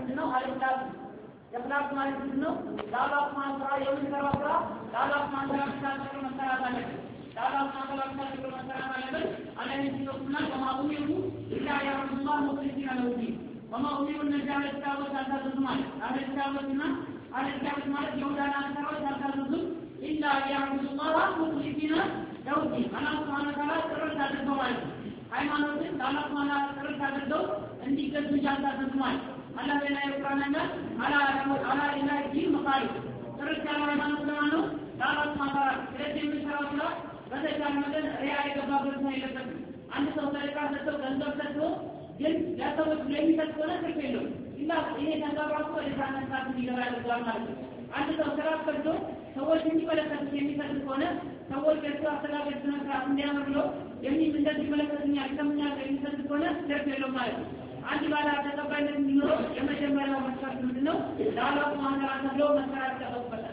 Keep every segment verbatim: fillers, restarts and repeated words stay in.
ምንድነው አልክላስ የፍላስ ማለት ምንድነው ለአላህ ሱብሓነሁ ወተዓላ የምንሰራው ስራ ለአላህ ሱብሓነሁ ወተዓላ ብቻ መሰራት አለበት ለአላህ ሱብሓነሁ ወተዓላ ብቻ መሰራት አለበት አላህ ይስጥና ወማኡሚሩ ኢላ ያዕቡዱላህ ሙኽሊሲነ ለሁ ዲን ወማኡሚሩ ነጃለ ተታወት አልታዘዙማል አልታወትና አልታወት ማለት የሁዳና አንሰራዎች አልታዘዙም ኢላ ያዕቡዱላህ ሙኽሊሲነ ለሁ ዲን አላህ ሱብሓነሁ ወተዓላ ጥረት አድርገው ማለት ሃይማኖትን ለአላህ ሱብሓነሁ ወተዓላ ጥረት አድርገው እንዲገዙ ያልታዘዙማል አላህ ላይ ይቆራናል አላ አላ ኢላ ዲን መቃል ጥረት ያለ ሃይማኖት ለማነው ለአላህ ሱብሓነሁ ወተዓላ ስለዚህ የሚሰራው ስራ በተቻለ መጠን ሪያ የገባበት ነው የለበትም አንድ ሰው ሰደቃ ሰጥቶ ገንዘብ ሰጥቶ ግን ለሰዎች ለሚሰጥ ከሆነ ትርፍ የለውም እና ይሄ ገንዘብ ራሱ ወደ ዛነታት ሊገባ ያደርጋል ማለት ነው አንድ ሰው ስራ ሰርቶ ሰዎች እንዲመለከቱት የሚሰጥ ከሆነ ሰዎች የእሱ አስተዳደር ስነ ስርዓት እንዲያምር የሚል እንደዚህ መለከቱኛል ከምን የሚሰጥ ከሆነ ትርፍ የለውም ማለት ነው አንድ ባላ ተቀባይነት እንዲኖረው የመጀመሪያው መስፈርት ምንድነው ለአላህ ሱብሓነሁ ወተዓላ ተብሎ መስራት ተቀበላል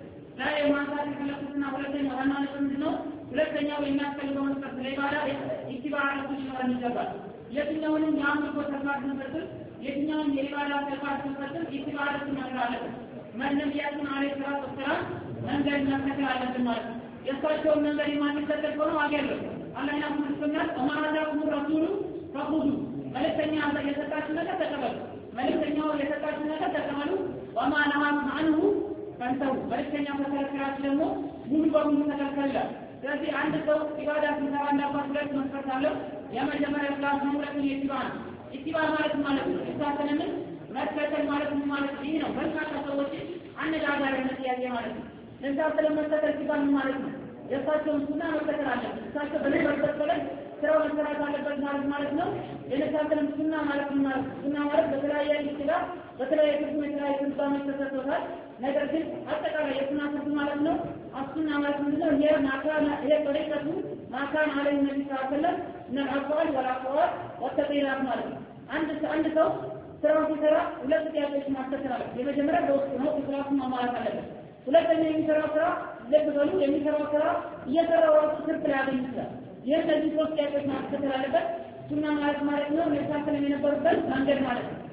ላይ ማሳት ከለኩትና ሁለተኛው ዋና ነገር ምንድነው ሁለተኛው የሚያስፈልገው መስፈርት ለኢባዳ ኢትባዕ ነው ይገባል የትኛውንም የአምልኮ ተግባር ስንፈጽም የትኛውንም የኢባዳ ተግባር ስንፈጽም ኢትባዕ ነው ነብያችን አለይሂ ሰላቱ ወሰላም መንገድ መከተል አለብን ማለት ነው የእሳቸውን መንገድ የማንከተል ከሆነ ዋጋ የለውም አላህ ያመሰግናል ወማራዳኩም ረሱሉ ፈኹዙ መልእክተኛ የሰጣችሁ ነገር ተቀበሉ መልእክተኛው የሰጣችሁ ነገር ተቀበሉ ወማ ነሃኩም ዐንሁ ፈንተው መልእክተኛው ከከለከላችሁ ደግሞ ሙሉ በሙሉ ተከልክላል ስለዚህ አንድ ሰው ኢባዳ ሲሰራ እንዳባት ሁለት መስፈርት አለው የመጀመሪያው ክላስ ነው ሁለተኛው ኢትባዕ ነው ኢትባዕ ማለት ማለት ነው እሳተንን መከተል ማለት ምን ማለት ይሄ ነው በርካታ ሰዎች አነጋጋሪነት ያለ ማለት ነው ለዛው መከተል ሲባል ማለት ነው የእሳቸውን ሱና መከተል አለበት እሳቸው በነበረበት ላይ ስራው መሰራት አለበት ማለት ማለት ነው የነሳተን ሱና ማለት ማለት ሱና ማለት በተለያየ ይችላል በተለያየ ትርጉም የተለያየ ትርጉም ተሰጥቶታል ነገር ግን አጠቃላይ የሱና ትርጉም ማለት ነው አሱና ማለት ምንድነው የማካና የጠሪቀቱ ማካን አለኝ ነብይ ሰለላሁ ዐለይሂ ወሰለም ነአቋል ወላቋል ወተቂራት ማለት ነው አንድ አንድ ሰው ስራው ሲሰራ ሁለት ጥያቄዎች ማስተካከል አለበት የመጀመሪያው በውስጥ ነው ኢኽላስን ማሟላት አለበት ሁለተኛ የሚሰራው ስራ ለብዙ የሚሰራው ስራ እየሰራው ትርፍ ሊያገኝ ይችላል የእነዚህ ሶስት ጥያቄዎች ማስተካከል አለበት ሱና ማለት ማለት ነው ለሳተን የነበረበት መንገድ ማለት ነው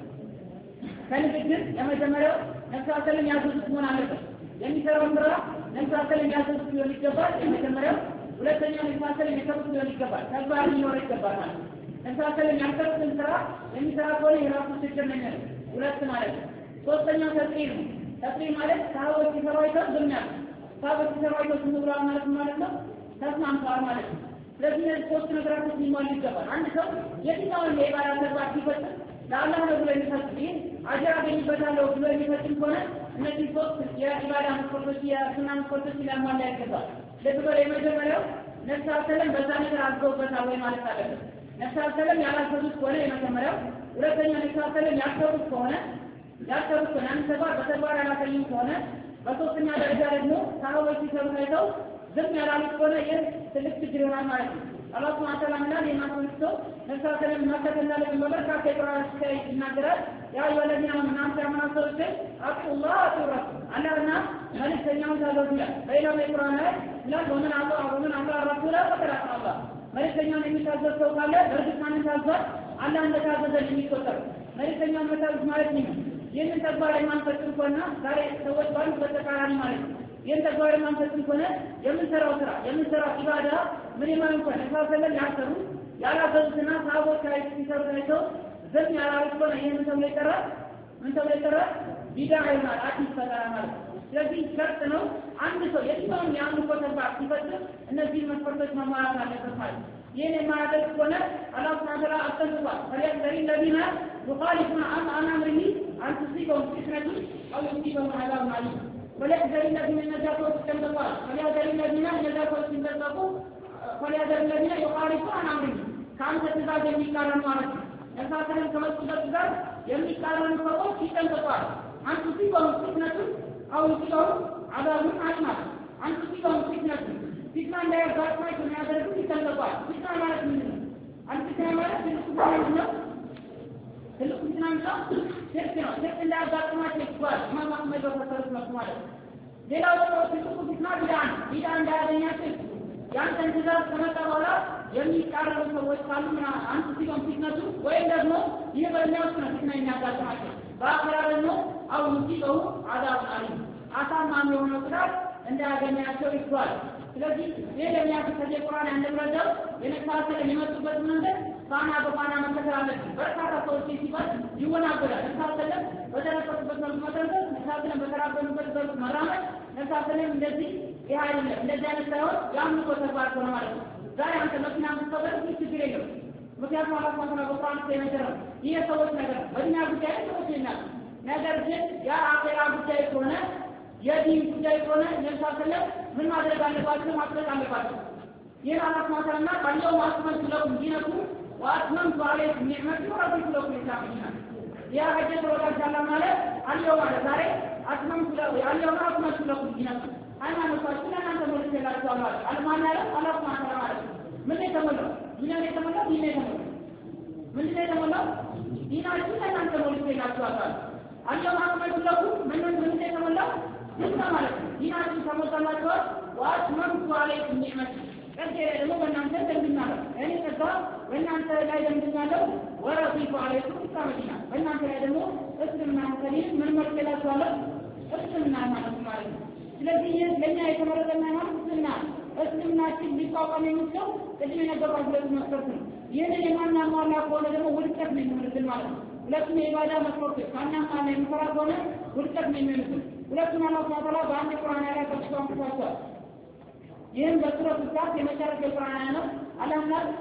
ከንግግር የመጀመሪያው ነፍሳቸውን ያዘዙት መሆን አለበት የሚሰራው ስራ ነፍሳቸውን ያዘዙት ሊሆን ይገባል የመጀመሪያው ሁለተኛው ነፍሳቸውን የከቡት ሊሆን ይገባል ተግባር ሊኖር ይገባል ማለት ነው ነፍሳቸውን ያልከቡትን ስራ የሚሰራ ከሆነ የራሱ ችግር ነው የሚሆነው ሁለት ማለት ነው ሶስተኛው ተጥሪር ነው ተጥሪር ማለት ሰሃቦች ሲሰራው ይተው ዝምናል ሰሃቦች ሲሰራው ይተው ዝምብላ ማለት ማለት ነው ተስማምተዋል ማለት ነው ስለዚህ እነዚህ ሶስት ነገሮች ሊሟሉ ይገባል አንድ ሰው የትኛውን የኢባዳ ተግባር ሲፈጽም ለአላህ ነው ብሎ የሚፈጽም ይህ አጅር አገኝበታለሁ ብሎ የሚፈጽም ከሆነ እነዚህ ሶስት የኢባዳ መስፈርቶች የሱና መስፈርቶች ሊያሟላ ይገባል ለዚህ የመጀመሪያው ነፍሳቸውን በዛ ነገር አዝገውበታል ወይ ማለት አለበት ነፍሳቸውን ያላዘዙት ከሆነ የመጀመሪያው ሁለተኛው ነፍሳቸውን ያልሰሩት ከሆነ ያልሰሩት ከሆነ አንድ ተግባር በተግባር ያላገኙ ከሆነ በሶስተኛ ደረጃ ደግሞ ሰሃቦች ሲሰሩ አይተው ዝም ያላሉት ከሆነ ይህ ትልቅ ችግር ይሆናል ማለት ነው አላህ ሱብሓነሁ ወተዓላ ምናል የማንሰው ነፍሳቸውን መከተል አለብን በበርካታ የቁርአን ላይ ይናገራል ያ አዩሀለዚነ አመኑ እናንተ ያመናችሁት አጥኡላህ አጥኡር አላህና መልእክተኛውን ታዘዙ ይላል በሌላም የቁርአን ላይ ይላል ወመን አጣ ወመን አጣ ረሱላ ፈቀድ አጣ አላህ መልእክተኛውን የሚታዘዝ ሰው ካለ በእርግጥ ማንን ታዘዘ አላህ እንደታዘዘ የሚቆጠር መልእክተኛውን መታዘዝ ማለት ነው ይህንን ተግባር የማንፈጽም ከሆነ ዛሬ ሰዎች ባሉበት ተቃራኒ ማለት ነው ይህን ተግባር የማንፈጽም ከሆነ የምንሰራው ስራ የምንሰራው ኢባዳ ምን የማይሆን ከሆነ ነፍሳቸውን ያልሰሩ ያላዘዙትና ሰሃቦች ሲሰሩ አይተው ዝም ያላሉት ከሆነ ይህ ምን ተብሎ ይጠራል ምን ተብሎ ይጠራል ቢድዓ ይሆናል አዲስ ፈጠራ ማለት ነው ስለዚህ ሸርጥ ነው አንድ ሰው የትኛውም የአምልኮ ተግባር ሲፈጽም እነዚህ መስፈርቶች መሟላት አለበት ማለት ነው ይህን የማያደርግ ከሆነ አላህ ሱብሓነሁ ወተዓላ አስጠንቅቋል ፈሊያሕዘሪ ለዚነ ዩኻሊፉነ ዐን አምሪሂ አን ቱሲበሁም ፊትነቱን አው ዩሲበሁም ዐዛቡን አሊም ፈሊያሕዘሪ ለዚነ ነጃቶች ተንጠቋል ፈሊያሕዘሪ ለዚነ ነጃቶች ሲንጠቁ ፈሊያሕዘሪ ለዚነ ዩኻሊፉነ ዐን አምሪሂ ከአንተ ትእዛዝ የሚቃረኑ ማለት ነው ነፍሳቸውን ከመጡበት ትእዛዝ የሚቃረኑ ሰዎች ይጠንቀቋል አን ቱሲበሁም ፊትነቱን አው ዩሲበሁም ዐዛቡን አሊም አን ቱሲበሁም ፊትነቱን ፊትና እንዳያጋጥማቸው የሚያደርጉት ይጠንቀቋል ፊትና ማለት ምንድን ነው አንድ ፊትና ማለት ትልቁ ማለት ነው ትልቁ ፊትና ነው ሽርክ ነው ሽርክ እንዳያጋጥማቸው ይባል ኢማም አህመድ በፈሰሩት መልኩ ማለት ነው ሌላው ደግሞ ትልቁ ፊትና ቢድዓ ቢድዓ እንዳያገኛቸው ያንተን ትእዛዝ ከመጣ በኋላ የሚቃረኑ ሰዎች ካሉ ምን አንተ ሲሆን ፊትነቱ ወይም ደግሞ ይህ በእኛ ውስጥ ነው ፊትና የሚያጋጥማቸው በአኺራ አው ሙሲበው አዛብ አሊም አሳማሚ የሆነ ቅጣት እንዳያገኛቸው ይዟል። ስለዚህ ይህ ለሚያስተካክል ቁርአን እንደምረዳው የነካተለ የሚመጡበት መንገድ ፋና በፋና መከተል አለብን። በርካታ ሰዎች ሲባል ይወናበዳል። ነካተለ በተረፈበት መልኩ መተንፈስ፣ ነካተለ በተራበኑበት መልኩ መራመድ፣ ነካተለ እንደዚህ ይህ አይደለም። እንደዚህ አይነት ሳይሆን የአምልኮ ተግባር ሆነ ማለት ነው። ዛሬ አንተ መኪና ምትሰበር ችግር የለም። ምክንያቱም አላህ ሱብሓነሁ ወተዓላ ቁርአን ሲነገረን ይህ ሰዎች ነገር በእኛ ጉዳይ ሰዎች ይናል። ነገር ግን ያ አኺራ ጉዳይ ከሆነ የዲን ጉዳይ ከሆነ ለምሳሌ ምን ማድረግ አለባቸው? ማድረግ አለባቸው። ይህ አላህ ሱብሓነሁ ወተዓላ ባለው ማስመን ስለቁ ዲነኩ ወአትመምቱ ዐለይኩም ኒዕመቲ ወረዲቱ ለኩም ኢስላም ያ ሀጀት ወዳጃላ ማለት አለው ማለት ዛሬ አትመምቱ ለው ያለው አትመምቱ ለኩም ዲነኩ ሃይማኖታችሁ ለእናንተ ሞልቼላችኋለሁ አለ። አልማን ያለ አላህ ሱብሓነሁ ወተዓላ ማለት ምን የተሞላው ዲን የተሞላው ዲን የተሞላው ምን የተሞላው ዲናችሁ ለእናንተ ሞልቼላችኋለሁ አለ። አለው አትመምቱ ለኩም ምን ምን የተሞላው ዲን ማለት ነው። ዲናችሁ ተሞልቶላችኋል። ወአትመምቱ ዐለይኩም ኒዕመቲ ከዚህ ደግሞ በእናንተ ደንብኛለሁ እኔ ከዛ በእናንተ ላይ ደንብኛለሁ። ወረዲቱ ዐለይኩም ኢስላም በእናንተ ላይ ደግሞ እስልምና ከሊም ምን መርጠላችኋለሁ? እስልምና ማለት ማለት ነው። ስለዚህ ለኛ የተመረጠና ማለት እስልምና እስልምናችን ሊቋቋም የሚችለው ቅድም የነበረው ሁለት መስፈርት ነው። ይህንን የማናሟላ ከሆነ ደግሞ ውድቀት ነው የሚሆንብን ማለት ነው። ሁለቱም የኢባዳ መስፈርቶች ማናሟላ የሚሰራ ከሆነ ውድቀት ነው የሚሆንብን። ሁለቱም አላህ ተዓላ በአንድ ቁርአን ላይ ተጠቅሰው አንስቷል። ይህም በሱረቱ ዛት የመጨረሻ ቁርአን አያ ነው። አላህ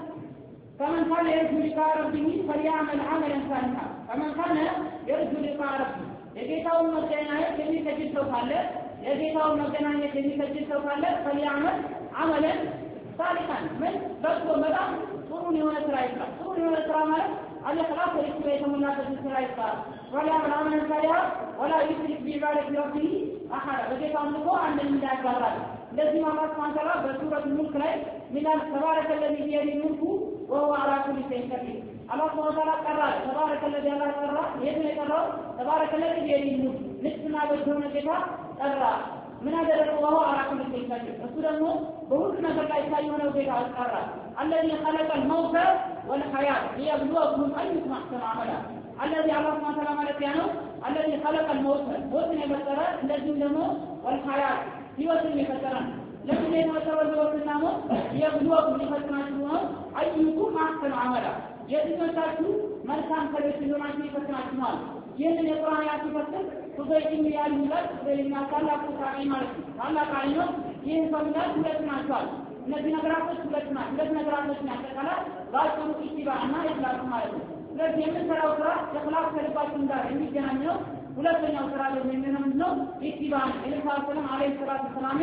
فمن كان يرجو لقاء ربه فليعمل عملا صالحا فمن كان يرجو لقاء ربه የጌታውን መገናኘት የሚከጅል ሰው ካለ የጌታውን መገናኘት የሚከጅል ሰው ካለ فليعمل عملا صالحا ምን በጎ በጣም ጥሩ የሆነ ስራ ይስራ። ጥሩ የሆነ ስራ ማለት አለኸላፍ ወይስ የተሞላበት ስራ ይስራ። ولا عملا صالحا ولا يشرك بعبادة ربه أحدا በጌታው ልቆ አንድን እንዳያጋራል። ለዚህ አላህ ሱብሓነሁ ወተዓላ በሱረቱ ሙልክ ላይ ሚላል ተባረከ الذي بيده الملك وهو على كل شيء قدير الله سبحانه وتعالى قرر تبارك الذي الله قرر يدنا قرر تبارك الذي بيده الملك نسمع بجونه كده قرر من هذا وهو على كل شيء قدير رسول الله بقول ما بقى يسايونه كده قرر الذي خلق الموت والحياه ليبلوكم ايكم احسن عملا الذي الله سبحانه وتعالى ማለት ያለው الذي خلق الموت ሞትን የፈጠረ እንደዚሁም ደግሞ والحياه ህይወትን የፈጠረ ለምን የተወሰወሰውና ነው የብሉክ ሊፈትናችሁ ነው አይዩኩም አህሰኑ አመላ የትኞቻችሁ መልካም ሰዎች ሊሆናችሁ ይፈትናችሁ ነው። ይህንን የቁርአን አያት ሲፈትን ሱበይን ያሉላት በሌላ ታላቁ ታሪ ማለት ነው። ታላቁ ነው። ይህን ሰምተን ሁለት ናቸዋል። እነዚህ ነገራቶች ሁለት ናቸው። ሁለት ነገራቶች ናቸው። ባጭሩ ኢስቲባና ኢኽላስ ማለት ነው። ስለዚህ የምንሰራው ስራ ኢኽላስ ከልባችን ጋር የሚገናኝ ነው። ሁለተኛው ስራ ደግሞ የሚሆነው ነው ኢስቲባ ኢብራሂም አለይሂ ሰላቱ ሰላም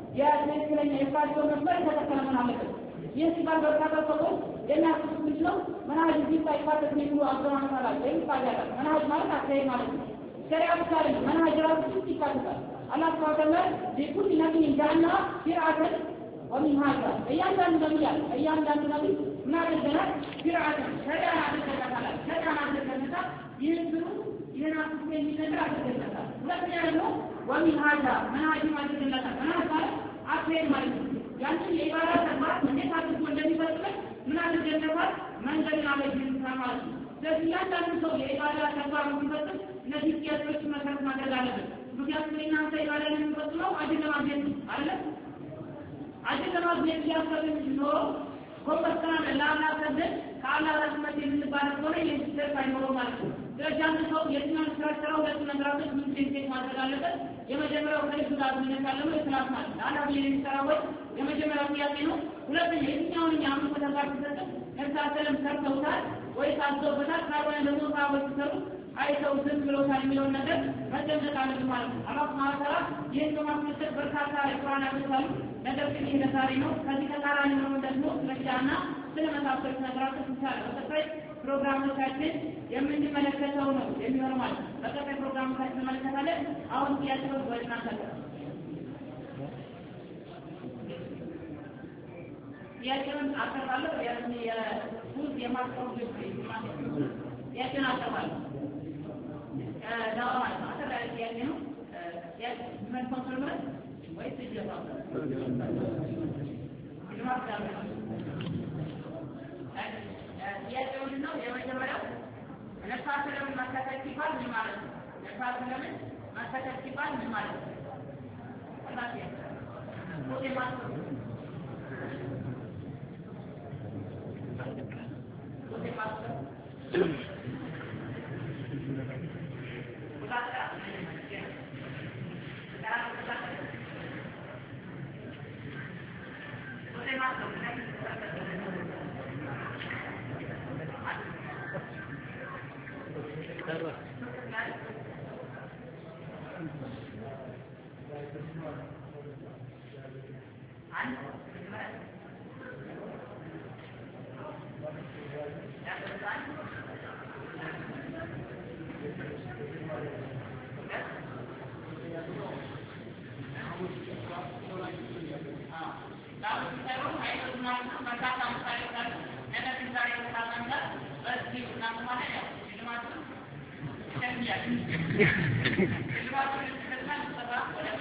የትክክለኛ የፋቸው መስመር ተከተለ ምን አለበት። ይህ ሲባል በርካታ ሰዎች የሚያስቡት ምንድን ነው? መናሀጅ እዚህ ሳይካተት ነው የሚሉ አብዛኛው ታላቅ ወይም ታጋላ መናሀጅ ማለት አካሄድ ማለት ነው። ሸሪዓ ብቻ አይደለም፣ መናሀጅ ራሱ ውስጥ ይካተታል። አላህ ሱብሓነሁ ወተዓላ ሊኩል ነቢይን ጀዐልና ሺርዐተን ወሚንሃጃ እያንዳንዱ ነቢይ አለ እያንዳንዱ ነቢይ ምን አድርገናል? ሺርዐተን ሸሪዓን አድርገናል። ሸሪዓን አድርገናል። ይህን ስሩ ይህን አስቡ የሚል ነገር አድርገናል። ሁለተኛ ደግሞ ወሚንሃጃ መናሀጅ አድርገናል። መናሀጅ ማለት አካሄድ ማለት ነው። ያንን የኢባዳ ተግባር እንዴት አድርጎ እንደሚፈጽም ምን አድርገናል? መንገድን አለይተናል ማለት ነው። ስለዚህ እያንዳንዱ ሰው የኢባዳ ተግባር እንዲፈጽም እነዚህ ጥያቄዎች መሰረት ማድረግ አለበት። ምክንያቱም እናንተ ኢባዳ የምትፈጽመው አጅር ለማግኘት አይደል? አጅር ለማግኘት ያሰብን ኖሮ ኮምፐስተና ለአላህ ሰደድ ከአላህ ረህመት የምንባል ከሆነ የምትደርስ አይኖረው ማለት ነው። ስለዚህ አንድ ሰው የትኛውን ስራ ሰራው ሁለት ነገራቶች ምን ሴት ማድረግ አለበት። የመጀመሪያው ከልብ ጋር ምንካለው ኢኽላስ ማለት ነው። አላህ የሚሰራው ወይ የመጀመሪያው ጥያቄ ነው። ሁለተኛ የትኛውን የአምልኮ ተግባር ሲሰጥ ነፍሳቸውን ሰርተውታል ወይ ታዘውበታል ካልሆነ ደግሞ ሳቦች ሲሰሩ አይተው ዝም ብለውታል የሚለውን ነገር መጠንቀቅ አለብን ማለት ነው። አላህ ሱብሓነሁ ወተዓላ ይህን በማስመሰል በርካታ የቁርአን አያቶች አሉ። ነገር ግን ይህ ተሳሪ ነው። ከዚህ ተቃራኒ ነው ደግሞ ስለጃና ስለመሳሰሉት ነገራቶች ይቻላል። በቀጣይ ፕሮግራሞቻችን የምንመለከተው ነው የሚሆነው ማለት ነው። በቀጣይ ፕሮግራሞቻችን እንመለከታለን። አሁን ጥያቄዎች ወይ እናንተ ጥያቄውን አቀርባለሁ። ያኔ የፉዝ የማስታወቅ ግብ ጥያቄውን አቀርባለሁ። ዳዋ ማለት ነው። አጠቃላይ ጥያቄ ነው። ጥያቄ ምን ተፈጥሯል ወይስ ይጀምራል? ይጀምራል። ጥያቄው ምንድን ነው? የመጀመሪያው ነፍሳቸውን ማካተት ሲባል ምን ማለት ነው? መስራት ለምን ማስተካከል ሲባል ምን ማለት ነው? እናቴ ወደ ማለት ነው ወደ ማለት ነው Terima kasih.